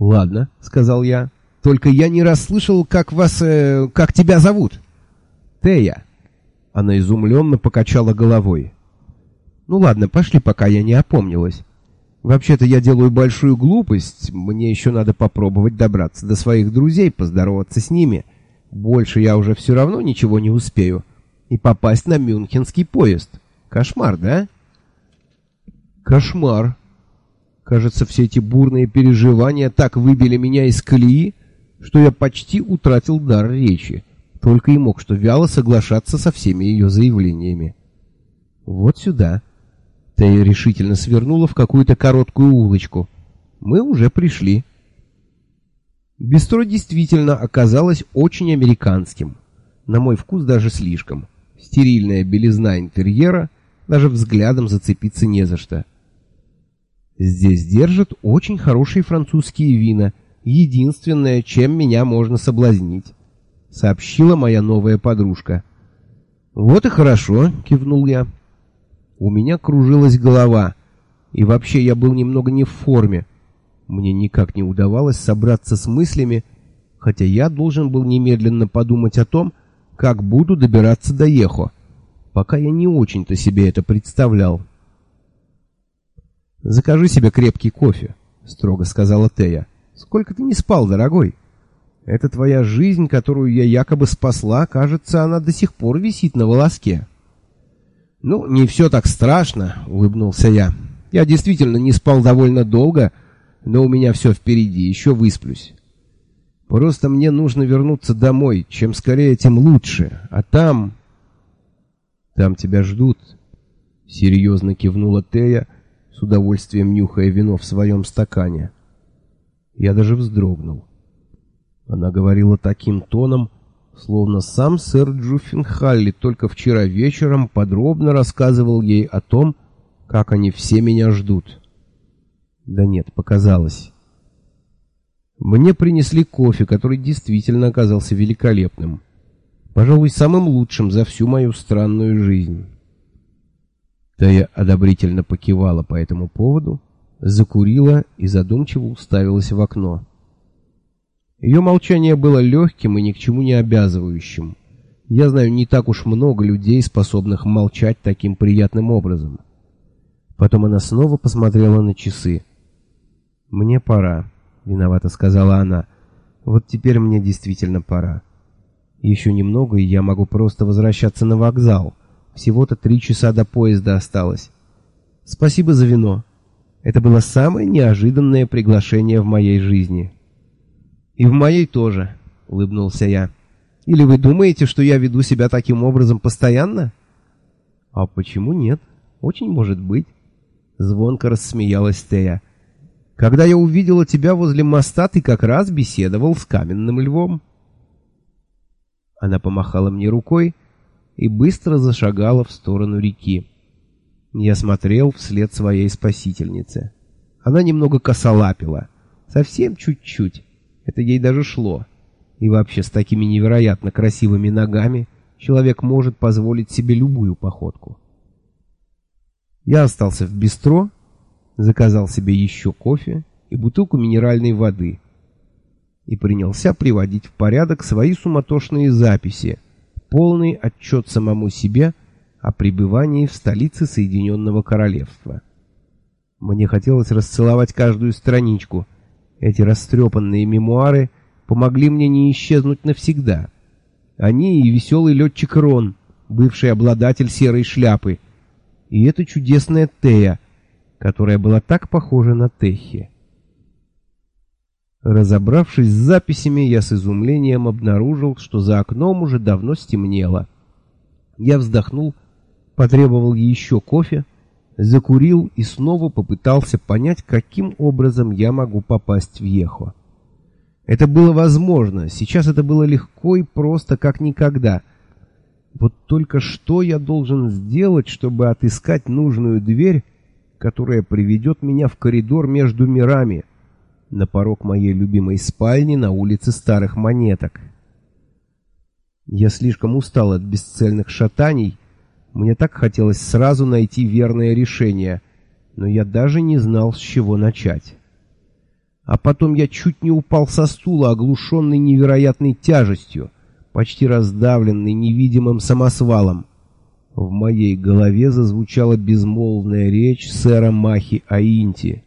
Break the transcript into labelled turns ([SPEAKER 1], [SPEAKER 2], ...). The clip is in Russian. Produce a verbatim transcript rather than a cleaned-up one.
[SPEAKER 1] «Ладно», — сказал я. «Только я не расслышал, как вас... Э, как тебя зовут?» «Тея». Она изумленно покачала головой. «Ну ладно, пошли, пока я не опомнилась. Вообще-то я делаю большую глупость. Мне еще надо попробовать добраться до своих друзей, поздороваться с ними. Больше я уже все равно ничего не успею. И попасть на мюнхенский поезд. Кошмар, да?» «Кошмар». Кажется, все эти бурные переживания так выбили меня из колеи, что я почти утратил дар речи. Только и мог что вяло соглашаться со всеми ее заявлениями. «Вот сюда». Тея решительно свернула в какую-то короткую улочку. «Мы уже пришли». Бистро действительно оказалось очень американским. На мой вкус даже слишком. Стерильная белизна интерьера, даже взглядом зацепиться не за что. «Здесь держат очень хорошие французские вина. Единственное, чем меня можно соблазнить», — сообщила моя новая подружка. «Вот и хорошо», — кивнул я. У меня кружилась голова, и вообще я был немного не в форме. Мне никак не удавалось собраться с мыслями, хотя я должен был немедленно подумать о том, как буду добираться до Ехо, пока я не очень-то себе это представлял. «Закажи себе крепкий кофе», — строго сказала Тея. «Сколько ты не спал, дорогой? Это твоя жизнь, которую я якобы спасла, кажется, она до сих пор висит на волоске». «Ну, не все так страшно», — улыбнулся я. «Я действительно не спал довольно долго, но у меня все впереди, еще высплюсь. Просто мне нужно вернуться домой, чем скорее, тем лучше, а там...» «Там тебя ждут», — серьезно кивнула Тея, с удовольствием нюхая вино в своем стакане. Я даже вздрогнул. Она говорила таким тоном, словно сам сэр Джуффенхалли только вчера вечером подробно рассказывал ей о том, как они все меня ждут. Да нет, показалось. Мне принесли кофе, который действительно оказался великолепным. Пожалуй, самым лучшим за всю мою странную жизнь. Тея одобрительно покивала по этому поводу, закурила и задумчиво уставилась в окно. Ее молчание было легким и ни к чему не обязывающим. Я знаю не так уж много людей, способных молчать таким приятным образом. Потом она снова посмотрела на часы. «Мне пора», — виновато сказала она. «Вот теперь мне действительно пора. Еще немного, и я могу просто возвращаться на вокзал. Всего-то три часа до поезда осталось. Спасибо за вино. Это было самое неожиданное приглашение в моей жизни». «И в моей тоже», — улыбнулся я. «Или вы думаете, что я веду себя таким образом постоянно?» «А почему нет? Очень может быть», — звонко рассмеялась Тея. «Когда я увидела тебя возле моста, ты как раз беседовал с каменным львом». Она помахала мне рукой и быстро зашагала в сторону реки. Я смотрел вслед своей спасительнице. Она немного косолапила. Совсем чуть-чуть. Это ей даже шло. И вообще с такими невероятно красивыми ногами человек может позволить себе любую походку. Я остался в бистро, заказал себе еще кофе и бутылку минеральной воды и принялся приводить в порядок свои суматошные записи, полный отчет самому себе о пребывании в столице Соединенного Королевства. Мне хотелось расцеловать каждую страничку. Эти растрепанные мемуары помогли мне не исчезнуть навсегда. Они и веселый летчик Рон, бывший обладатель серой шляпы, и эта чудесная Тея, которая была так похожа на Техи. Разобравшись с записями, я с изумлением обнаружил, что за окном уже давно стемнело. Я вздохнул, потребовал еще кофе, закурил и снова попытался понять, каким образом я могу попасть в Ехо. Это было возможно, сейчас это было легко и просто, как никогда. Вот только что я должен сделать, чтобы отыскать нужную дверь, которая приведет меня в коридор между мирами, на порог моей любимой спальни на улице Старых Монеток. Я слишком устал от бесцельных шатаний. Мне так хотелось сразу найти верное решение, но я даже не знал, с чего начать. А потом я чуть не упал со стула, оглушенный невероятной тяжестью, почти раздавленный невидимым самосвалом. В моей голове зазвучала безмолвная речь сэра Махи Аинти.